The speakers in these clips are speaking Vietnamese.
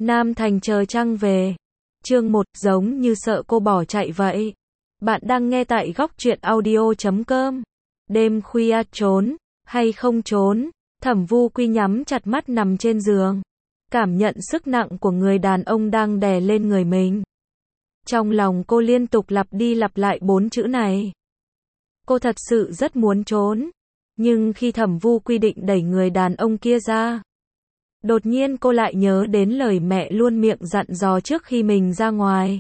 Nam Thành chờ trăng về. Chương 1, giống như sợ cô bỏ chạy vậy. Bạn đang nghe tại góc truyện audio.com. Đêm khuya trốn, hay không trốn? Thẩm Vu Quy nhắm chặt mắt nằm trên giường. Cảm nhận sức nặng của người đàn ông đang đè lên người mình. Trong lòng cô liên tục lặp đi lặp lại 4 chữ này. Cô thật sự rất muốn trốn. Nhưng khi Thẩm Vu Quy định đẩy người đàn ông kia ra, đột nhiên cô lại nhớ đến lời mẹ luôn miệng dặn dò trước khi mình ra ngoài.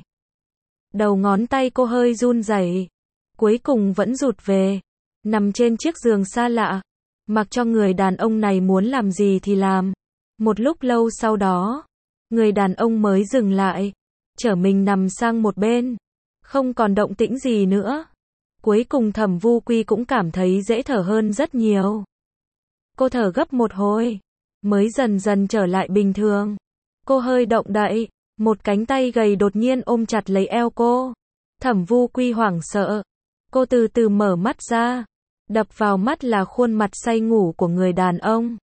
Đầu ngón tay cô hơi run rẩy, cuối cùng vẫn rụt về, nằm trên chiếc giường xa lạ, mặc cho người đàn ông này muốn làm gì thì làm. Một lúc lâu sau đó, người đàn ông mới dừng lại, chở mình nằm sang một bên, không còn động tĩnh gì nữa. Cuối cùng Thẩm Vu Quy cũng cảm thấy dễ thở hơn rất nhiều. Cô thở gấp một hồi, mới dần dần trở lại bình thường. Cô hơi động đậy, một cánh tay gầy đột nhiên ôm chặt lấy eo cô. Thẩm Vu Quy hoảng sợ. Cô từ từ mở mắt ra. Đập vào mắt là khuôn mặt say ngủ của người đàn ông.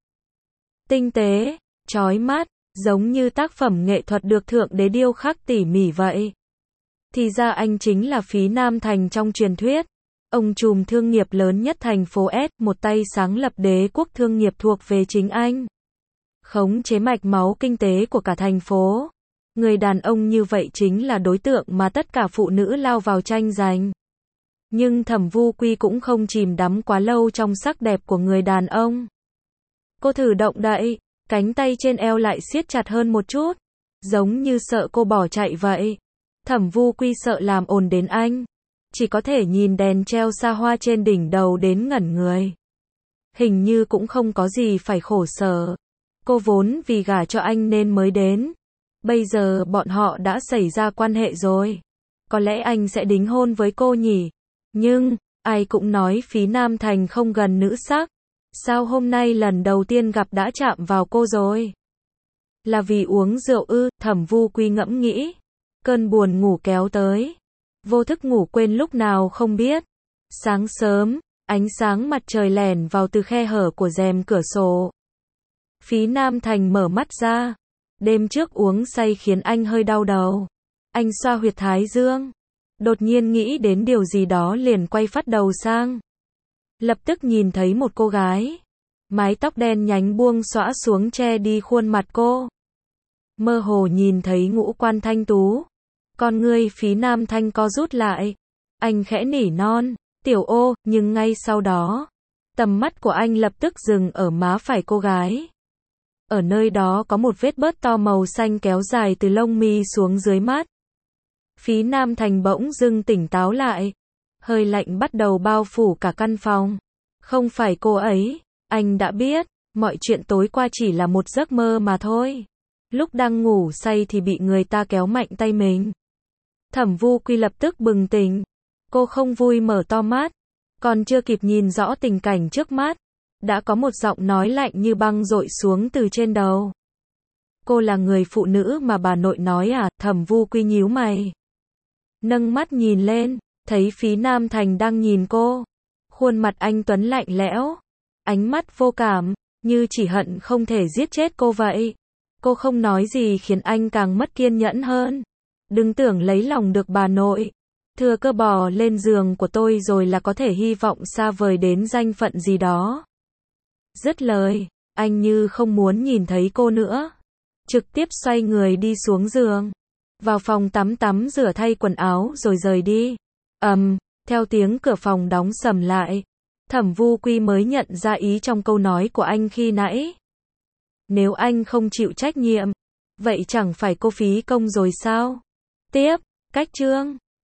Tinh tế, chói mắt, giống như tác phẩm nghệ thuật được Thượng Đế điêu khắc tỉ mỉ vậy. Thì ra anh chính là Phí Nam Thành trong truyền thuyết. Ông trùm thương nghiệp lớn nhất thành phố S, một tay sáng lập đế quốc thương nghiệp thuộc về chính anh. Khống chế mạch máu kinh tế của cả thành phố. Người đàn ông như vậy chính là đối tượng mà tất cả phụ nữ lao vào tranh giành. Nhưng Thẩm Vu Quy cũng không chìm đắm quá lâu trong sắc đẹp của người đàn ông. Cô thử động đậy, cánh tay trên eo lại siết chặt hơn một chút, giống như sợ cô bỏ chạy vậy. Thẩm Vu Quy sợ làm ồn đến anh, chỉ có thể nhìn đèn treo xa hoa trên đỉnh đầu đến ngẩn người. Hình như cũng không có gì phải khổ sở. Cô vốn vì gả cho anh nên mới đến. Bây giờ bọn họ đã xảy ra quan hệ rồi. Có lẽ anh sẽ đính hôn với cô nhỉ? Nhưng, ai cũng nói Phí Nam Thành không gần nữ sắc. Sao hôm nay lần đầu tiên gặp đã chạm vào cô rồi? Là vì uống rượu ư? Thẩm Vu Quy ngẫm nghĩ. Cơn buồn ngủ kéo tới. Vô thức ngủ quên lúc nào không biết. Sáng sớm, ánh sáng mặt trời lẻn vào từ khe hở của rèm cửa sổ. Phí Nam Thành mở mắt ra. Đêm trước uống say khiến anh hơi đau đầu. Anh xoa huyệt thái dương. Đột nhiên nghĩ đến điều gì đó liền quay phát đầu sang. Lập tức nhìn thấy một cô gái. Mái tóc đen nhánh buông xõa xuống che đi khuôn mặt cô. Mơ hồ nhìn thấy ngũ quan thanh tú. Con ngươi Phí Nam Thành co rút lại. Anh khẽ nỉ non, tiểu ô, nhưng ngay sau đó, tầm mắt của anh lập tức dừng ở má phải cô gái. Ở nơi đó có một vết bớt to màu xanh kéo dài từ lông mi xuống dưới mắt. Phí Nam Thành bỗng dưng tỉnh táo lại. Hơi lạnh bắt đầu bao phủ cả căn phòng. Không phải cô ấy, anh đã biết, mọi chuyện tối qua chỉ là một giấc mơ mà thôi. Lúc đang ngủ say thì bị người ta kéo mạnh tay mình. Thẩm Vu Quy lập tức bừng tỉnh. Cô không vui mở to mắt. Còn chưa kịp nhìn rõ tình cảnh trước mắt, đã có một giọng nói lạnh như băng dội xuống từ trên đầu. Cô là người phụ nữ mà bà nội nói à? Thẩm Vu Quy nhíu mày. Nâng mắt nhìn lên, thấy Phí Nam Thành đang nhìn cô. Khuôn mặt anh tuấn lạnh lẽo, ánh mắt vô cảm, như chỉ hận không thể giết chết cô vậy. Cô không nói gì khiến anh càng mất kiên nhẫn hơn. Đừng tưởng lấy lòng được bà nội, thừa cơ bò lên giường của tôi rồi là có thể hy vọng xa vời đến danh phận gì đó. Dứt lời, anh như không muốn nhìn thấy cô nữa. Trực tiếp xoay người đi xuống giường. Vào phòng tắm rửa thay quần áo rồi rời đi. Theo tiếng cửa phòng đóng sầm lại. Thẩm Vu Quy mới nhận ra ý trong câu nói của anh khi nãy. Nếu anh không chịu trách nhiệm, vậy chẳng phải cô phí công rồi sao? Tiếp, cách chương.